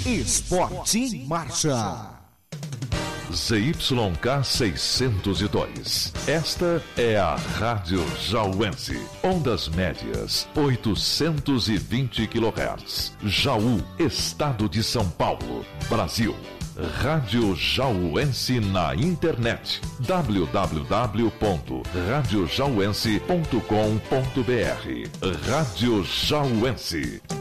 Esporte em Marcha. ZYK 602. Esta é a Rádio Jauense. Ondas médias, 820 kHz. Jaú, Estado de São Paulo, Brasil. Rádio Jauense na internet. www.radiojauense.com.br. Rádio Jauense.